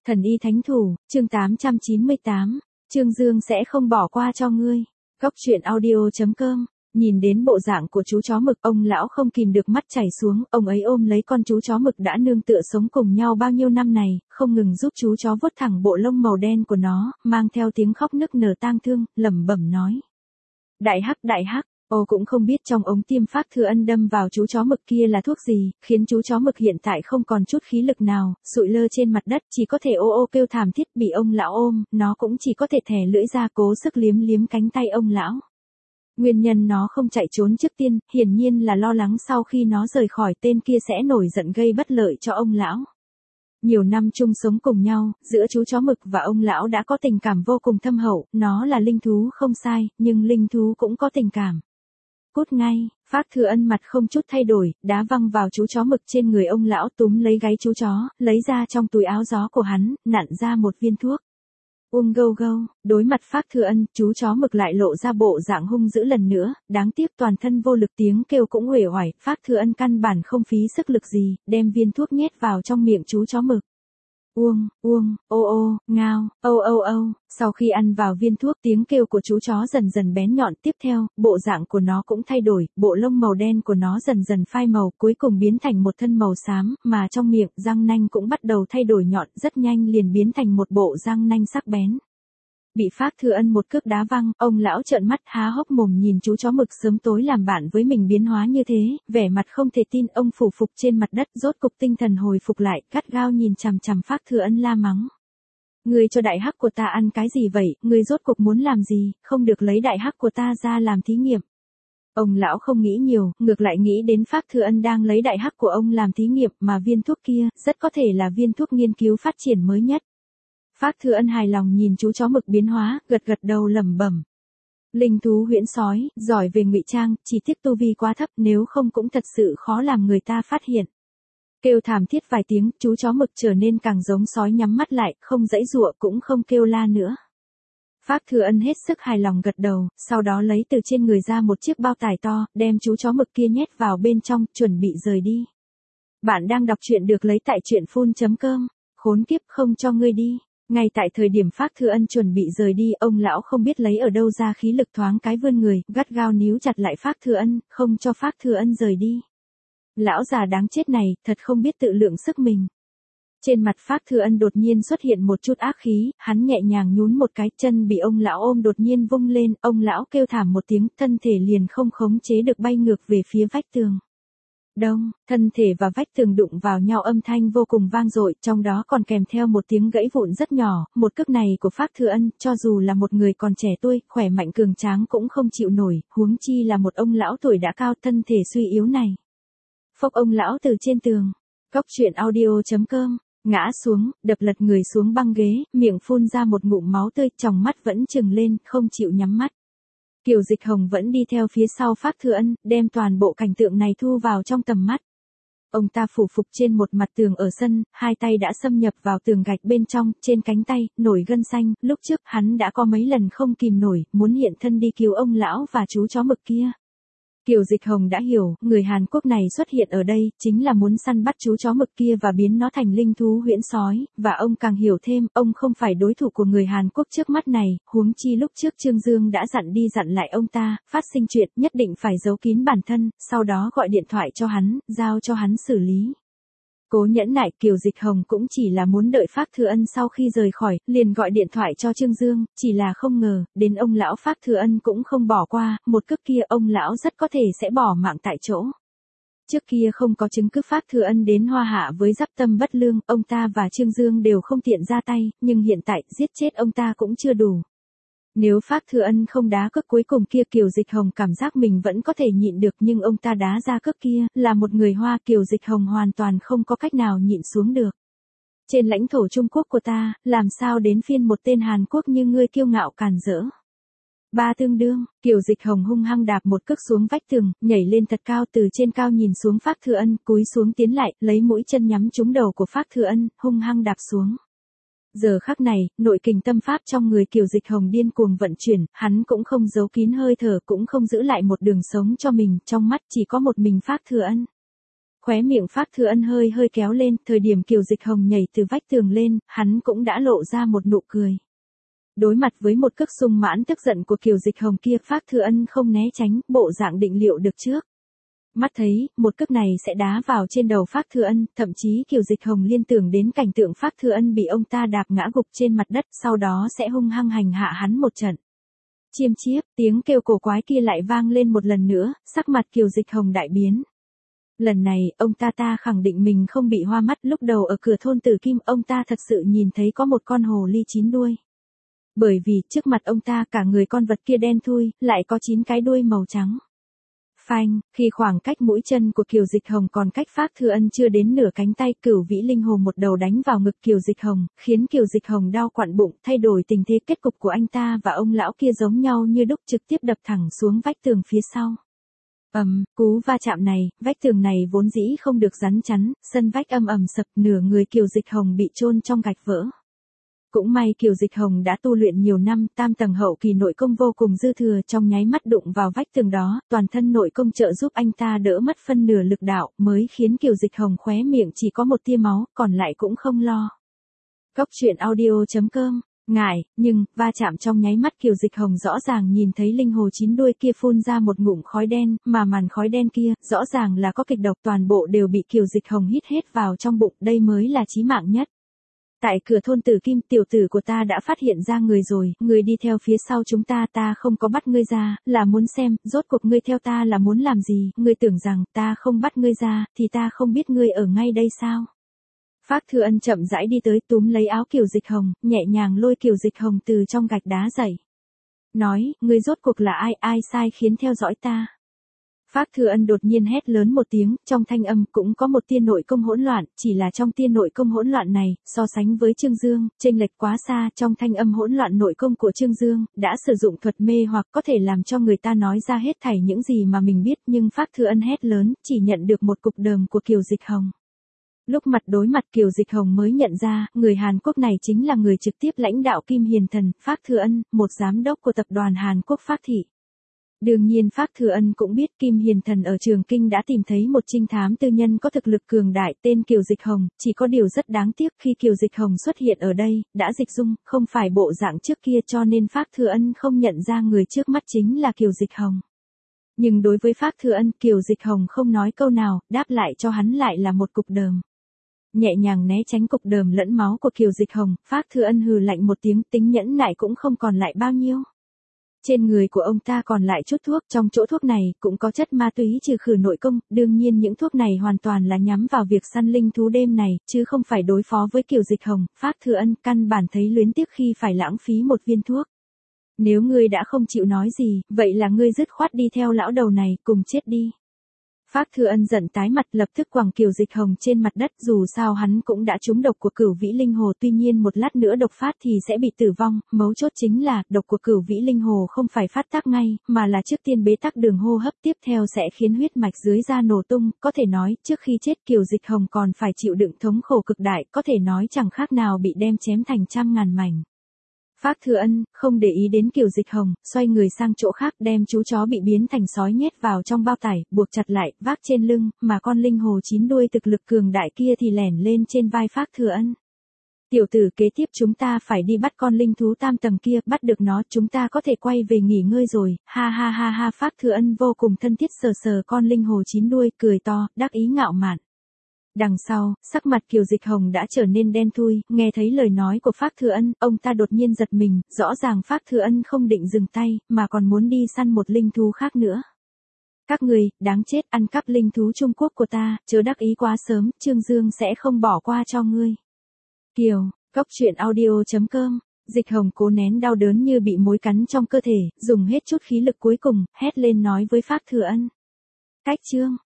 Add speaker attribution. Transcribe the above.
Speaker 1: Thần y thánh thủ, chương 898. Trương Dương sẽ không bỏ qua cho ngươi. Góc truyện audio.com. Nhìn đến bộ dạng của chú chó mực, ông lão không kìm được mắt chảy xuống, ông ấy ôm lấy con chú chó mực đã nương tựa sống cùng nhau bao nhiêu năm này, không ngừng giúp chú chó vuốt thẳng bộ lông màu đen của nó, mang theo tiếng khóc nức nở tang thương, lẩm bẩm nói. Đại hắc, ô cũng không biết trong ống tiêm Phác Thừa Ân đâm vào chú chó mực kia là thuốc gì, khiến chú chó mực hiện tại không còn chút khí lực nào, sụi lơ trên mặt đất, chỉ có thể ô ô kêu thảm thiết, bị ông lão ôm, nó cũng chỉ có thể thè lưỡi ra cố sức liếm liếm cánh tay ông lão. Nguyên nhân nó không chạy trốn trước tiên, hiển nhiên là lo lắng sau khi nó rời khỏi tên kia sẽ nổi giận gây bất lợi cho ông lão. Nhiều năm chung sống cùng nhau, giữa chú chó mực và ông lão đã có tình cảm vô cùng thâm hậu, nó là linh thú không sai, nhưng linh thú cũng có tình cảm. Cút ngay, Phác Thừa Ân mặt không chút thay đổi, đá văng vào chú chó mực trên người ông lão, túm lấy gáy chú chó, lấy ra trong túi áo gió của hắn, nặn ra một viên thuốc. Gâu gâu, đối mặt Phác Thừa Ân, chú chó mực lại lộ ra bộ dạng hung dữ lần nữa, đáng tiếc toàn thân vô lực, tiếng kêu cũng uể oải, Phác Thừa Ân căn bản không phí sức lực gì, đem viên thuốc nhét vào trong miệng chú chó mực. Ô, ngao, âu, sau khi ăn vào viên thuốc, tiếng kêu của chú chó dần dần bén nhọn, tiếp theo, bộ dạng của nó cũng thay đổi, bộ lông màu đen của nó dần dần phai màu, cuối cùng biến thành một thân màu xám, mà trong miệng, răng nanh cũng bắt đầu thay đổi nhọn, rất nhanh liền biến thành một bộ răng nanh sắc bén. Bị Phác Thừa Ân một cước đá văng, ông lão trợn mắt há hốc mồm nhìn chú chó mực sớm tối làm bạn với mình biến hóa như thế, vẻ mặt không thể tin, ông phủ phục trên mặt đất, rốt cục tinh thần hồi phục lại, gắt gao nhìn chằm chằm Phác Thừa Ân la mắng. Ngươi cho đại hắc của ta ăn cái gì vậy, ngươi rốt cục muốn làm gì, không được lấy đại hắc của ta ra làm thí nghiệm. Ông lão không nghĩ nhiều, ngược lại nghĩ đến Phác Thừa Ân đang lấy đại hắc của ông làm thí nghiệm, mà viên thuốc kia, rất có thể là viên thuốc nghiên cứu phát triển mới nhất. Phác Thừa Ân hài lòng nhìn chú chó mực biến hóa, gật đầu lẩm bẩm. Linh thú huyễn sói, giỏi về ngụy trang, chỉ tiếc tu vi quá thấp, nếu không cũng thật sự khó làm người ta phát hiện. Kêu thảm thiết vài tiếng, chú chó mực trở nên càng giống sói, nhắm mắt lại, không giãy giụa cũng không kêu la nữa. Phác Thừa Ân hết sức hài lòng gật đầu, sau đó lấy từ trên người ra một chiếc bao tải to, đem chú chó mực kia nhét vào bên trong, chuẩn bị rời đi. Bạn đang đọc truyện được lấy tại truyện.com. Khốn kiếp, không cho ngươi đi. Ngay tại thời điểm Phác Thừa Ân chuẩn bị rời đi, ông lão không biết lấy ở đâu ra khí lực, thoáng cái vươn người, gắt gao níu chặt lại Phác Thừa Ân, không cho Phác Thừa Ân rời đi. Lão già đáng chết này, thật không biết tự lượng sức mình. Trên mặt Phác Thừa Ân đột nhiên xuất hiện một chút ác khí, hắn nhẹ nhàng nhún một cái, chân bị ông lão ôm đột nhiên vung lên, ông lão kêu thảm một tiếng, thân thể liền không khống chế được bay ngược về phía vách tường. Đông, thân thể và vách tường đụng vào nhau, âm thanh vô cùng vang dội, trong đó còn kèm theo một tiếng gãy vụn rất nhỏ, một cước này của Phác Thừa Ân, cho dù là một người còn trẻ tuổi, khỏe mạnh cường tráng cũng không chịu nổi, huống chi là một ông lão tuổi đã cao, thân thể suy yếu này. Phốc, ông lão từ trên tường. Góc truyện audio.com, ngã xuống, đập lật người xuống băng ghế, miệng phun ra một ngụm máu tươi, tròng mắt vẫn trừng lên, không chịu nhắm mắt. Kiều Dịch Hồng vẫn đi theo phía sau Phác Thừa Ân, đem toàn bộ cảnh tượng này thu vào trong tầm mắt. Ông ta phủ phục trên một mặt tường ở sân, hai tay đã xâm nhập vào tường gạch bên trong, trên cánh tay, nổi gân xanh, lúc trước hắn đã có mấy lần không kìm nổi, muốn hiện thân đi cứu ông lão và chú chó mực kia. Kiều Dịch Hồng đã hiểu, người Hàn Quốc này xuất hiện ở đây, chính là muốn săn bắt chú chó mực kia và biến nó thành linh thú huyễn sói, và ông càng hiểu thêm, ông không phải đối thủ của người Hàn Quốc trước mắt này, huống chi lúc trước Trương Dương đã dặn đi dặn lại ông ta, phát sinh chuyện, nhất định phải giấu kín bản thân, sau đó gọi điện thoại cho hắn, giao cho hắn xử lý. Cố nhẫn nại, Kiều Dịch Hồng cũng chỉ là muốn đợi Phác Thừa Ân sau khi rời khỏi, liền gọi điện thoại cho Trương Dương, chỉ là không ngờ, đến ông lão Phác Thừa Ân cũng không bỏ qua, một cước kia ông lão rất có thể sẽ bỏ mạng tại chỗ. Trước kia không có chứng cứ Phác Thừa Ân đến Hoa Hạ với dắp tâm bất lương, ông ta và Trương Dương đều không tiện ra tay, nhưng hiện tại, giết chết ông ta cũng chưa đủ. Nếu Phác Thừa Ân không đá cước cuối cùng kia, Kiều Dịch Hồng cảm giác mình vẫn có thể nhịn được, nhưng ông ta đá ra cước kia, là một người Hoa, Kiều Dịch Hồng hoàn toàn không có cách nào nhịn xuống được. Trên lãnh thổ Trung Quốc của ta, làm sao đến phiên một tên Hàn Quốc như ngươi kiêu ngạo càn rỡ. Ba tương đương, Kiều Dịch Hồng hung hăng đạp một cước xuống vách tường, nhảy lên thật cao, từ trên cao nhìn xuống Phác Thừa Ân, cúi xuống tiến lại, lấy mũi chân nhắm trúng đầu của Phác Thừa Ân, hung hăng đạp xuống. Giờ khắc này, nội kình tâm pháp trong người Kiều Dịch Hồng điên cuồng vận chuyển, hắn cũng không giấu kín hơi thở, cũng không giữ lại một đường sống cho mình, trong mắt chỉ có một mình Phác Thừa Ân. Khóe miệng Phác Thư Ân hơi hơi kéo lên, thời điểm Kiều Dịch Hồng nhảy từ vách tường lên, hắn cũng đã lộ ra một nụ cười. Đối mặt với một cước sung mãn tức giận của Kiều Dịch Hồng kia, Phác Thư Ân không né tránh, bộ dạng định liệu được trước. Mắt thấy, một cước này sẽ đá vào trên đầu Phác Thư Ân, thậm chí Kiều Dịch Hồng liên tưởng đến cảnh tượng Phác Thư Ân bị ông ta đạp ngã gục trên mặt đất, sau đó sẽ hung hăng hành hạ hắn một trận. Chiêm chiếp, tiếng kêu cổ quái kia lại vang lên một lần nữa, sắc mặt Kiều Dịch Hồng đại biến. Lần này, ông ta khẳng định mình không bị hoa mắt, lúc đầu ở cửa thôn Tử Kim, ông ta thật sự nhìn thấy có một con hồ ly 9 đuôi. Bởi vì, trước mặt ông ta cả người con vật kia đen thui, lại có 9 cái đuôi màu trắng. Phanh, khi khoảng cách mũi chân của Kiều Dịch Hồng còn cách Phác Thư Ân chưa đến nửa cánh tay, Cửu Vĩ Linh Hồ một đầu đánh vào ngực Kiều Dịch Hồng, khiến Kiều Dịch Hồng đau quặn bụng, thay đổi tình thế. Kết cục của anh ta và ông lão kia giống nhau như đúc, trực tiếp đập thẳng xuống vách tường phía sau. Cú va chạm này, vách tường này vốn dĩ không được rắn chắn, sân vách ầm sập, nửa người Kiều Dịch Hồng bị chôn trong gạch vỡ. Cũng may Kiều Dịch Hồng đã tu luyện nhiều năm, tam tầng hậu kỳ nội công vô cùng dư thừa, trong nháy mắt đụng vào vách tường đó, toàn thân nội công trợ giúp anh ta đỡ mất phân nửa lực đạo, mới khiến Kiều Dịch Hồng khóe miệng chỉ có một tia máu, còn lại cũng không lo. Góc truyện audio.com. Ngại, nhưng, va chạm trong nháy mắt Kiều Dịch Hồng rõ ràng nhìn thấy linh hồ 9 đuôi kia phun ra một ngụm khói đen, mà màn khói đen kia, rõ ràng là có kịch độc, toàn bộ đều bị Kiều Dịch Hồng hít hết vào trong bụng, đây mới là chí mạng nhất. Tại cửa thôn Tử Kim, tiểu tử của ta đã phát hiện ra người rồi, người đi theo phía sau chúng ta không có bắt ngươi ra, là muốn xem, rốt cuộc ngươi theo ta là muốn làm gì, ngươi tưởng rằng ta không bắt ngươi ra, thì ta không biết ngươi ở ngay đây sao? Phác Thư Ân chậm rãi đi tới, túm lấy áo Kiều Dịch Hồng, nhẹ nhàng lôi Kiều Dịch Hồng từ trong gạch đá dậy. Nói, ngươi rốt cuộc là ai sai khiến theo dõi ta? Phác Thư Ân đột nhiên hét lớn một tiếng, trong thanh âm cũng có một tia nội công hỗn loạn, chỉ là trong tia nội công hỗn loạn này, so sánh với Trương Dương, chênh lệch quá xa, trong thanh âm hỗn loạn nội công của Trương Dương, đã sử dụng thuật mê hoặc có thể làm cho người ta nói ra hết thảy những gì mà mình biết, nhưng Phác Thư Ân hét lớn, chỉ nhận được một cục đờm của Kiều Dịch Hồng. Lúc mặt đối mặt Kiều Dịch Hồng mới nhận ra, người Hàn Quốc này chính là người trực tiếp lãnh đạo Kim Hiền Thần, Phác Thư Ân, một giám đốc của tập đoàn Hàn Quốc Phác Thị. Đương nhiên Phác Thư Ân cũng biết Kim Hiền Thần ở Trường Kinh đã tìm thấy một trinh thám tư nhân có thực lực cường đại tên Kiều Dịch Hồng, chỉ có điều rất đáng tiếc khi Kiều Dịch Hồng xuất hiện ở đây, đã dịch dung, không phải bộ dạng trước kia, cho nên Phác Thư Ân không nhận ra người trước mắt chính là Kiều Dịch Hồng. Nhưng đối với Phác Thư Ân, Kiều Dịch Hồng không nói câu nào, đáp lại cho hắn lại là một cục đờm. Nhẹ nhàng né tránh cục đờm lẫn máu của Kiều Dịch Hồng, Phác Thư Ân hừ lạnh một tiếng, tính nhẫn nại cũng không còn lại bao nhiêu. Trên người của ông ta còn lại chút thuốc, trong chỗ thuốc này cũng có chất ma túy trừ khử nội công, đương nhiên những thuốc này hoàn toàn là nhắm vào việc săn linh thú đêm này, chứ không phải đối phó với Kiều Dịch Hồng. Phác Thư Ân căn bản thấy luyến tiếc khi phải lãng phí một viên thuốc. Nếu ngươi đã không chịu nói gì, vậy là ngươi dứt khoát đi theo lão đầu này, cùng chết đi. Phác Thư Ân giận tái mặt, lập tức quẳng Kiều Dịch Hồng trên mặt đất, dù sao hắn cũng đã trúng độc của Cửu Vĩ Linh Hồ, tuy nhiên một lát nữa độc phát thì sẽ bị tử vong, mấu chốt chính là, độc của Cửu Vĩ Linh Hồ không phải phát tác ngay, mà là trước tiên bế tắc đường hô hấp, tiếp theo sẽ khiến huyết mạch dưới da nổ tung, có thể nói, trước khi chết Kiều Dịch Hồng còn phải chịu đựng thống khổ cực đại, có thể nói chẳng khác nào bị đem chém thành trăm ngàn mảnh. Phác Thư Ân, không để ý đến Kiều Dịch Hồng, xoay người sang chỗ khác, đem chú chó bị biến thành sói nhét vào trong bao tải, buộc chặt lại, vác trên lưng, mà con linh hồ 9 đuôi thực lực cường đại kia thì lẻn lên trên vai Phác Thư Ân. Tiểu tử, kế tiếp chúng ta phải đi bắt con linh thú tam tầng kia, bắt được nó, chúng ta có thể quay về nghỉ ngơi rồi, ha ha ha ha. Phác Thư Ân vô cùng thân thiết sờ sờ con linh hồ 9 đuôi, cười to, đắc ý ngạo mạn. Đằng sau, sắc mặt Kiều Dịch Hồng đã trở nên đen thui, nghe thấy lời nói của Phác Thư Ân, ông ta đột nhiên giật mình, rõ ràng Phác Thư Ân không định dừng tay, mà còn muốn đi săn một linh thú khác nữa. Các người, đáng chết, ăn cắp linh thú Trung Quốc của ta, chớ đắc ý quá sớm, Trương Dương sẽ không bỏ qua cho ngươi. Kiều, Góc truyện audio.com. Dịch Hồng cố nén đau đớn như bị mối cắn trong cơ thể, dùng hết chút khí lực cuối cùng, hét lên nói với Phác Thư Ân. Cách chương.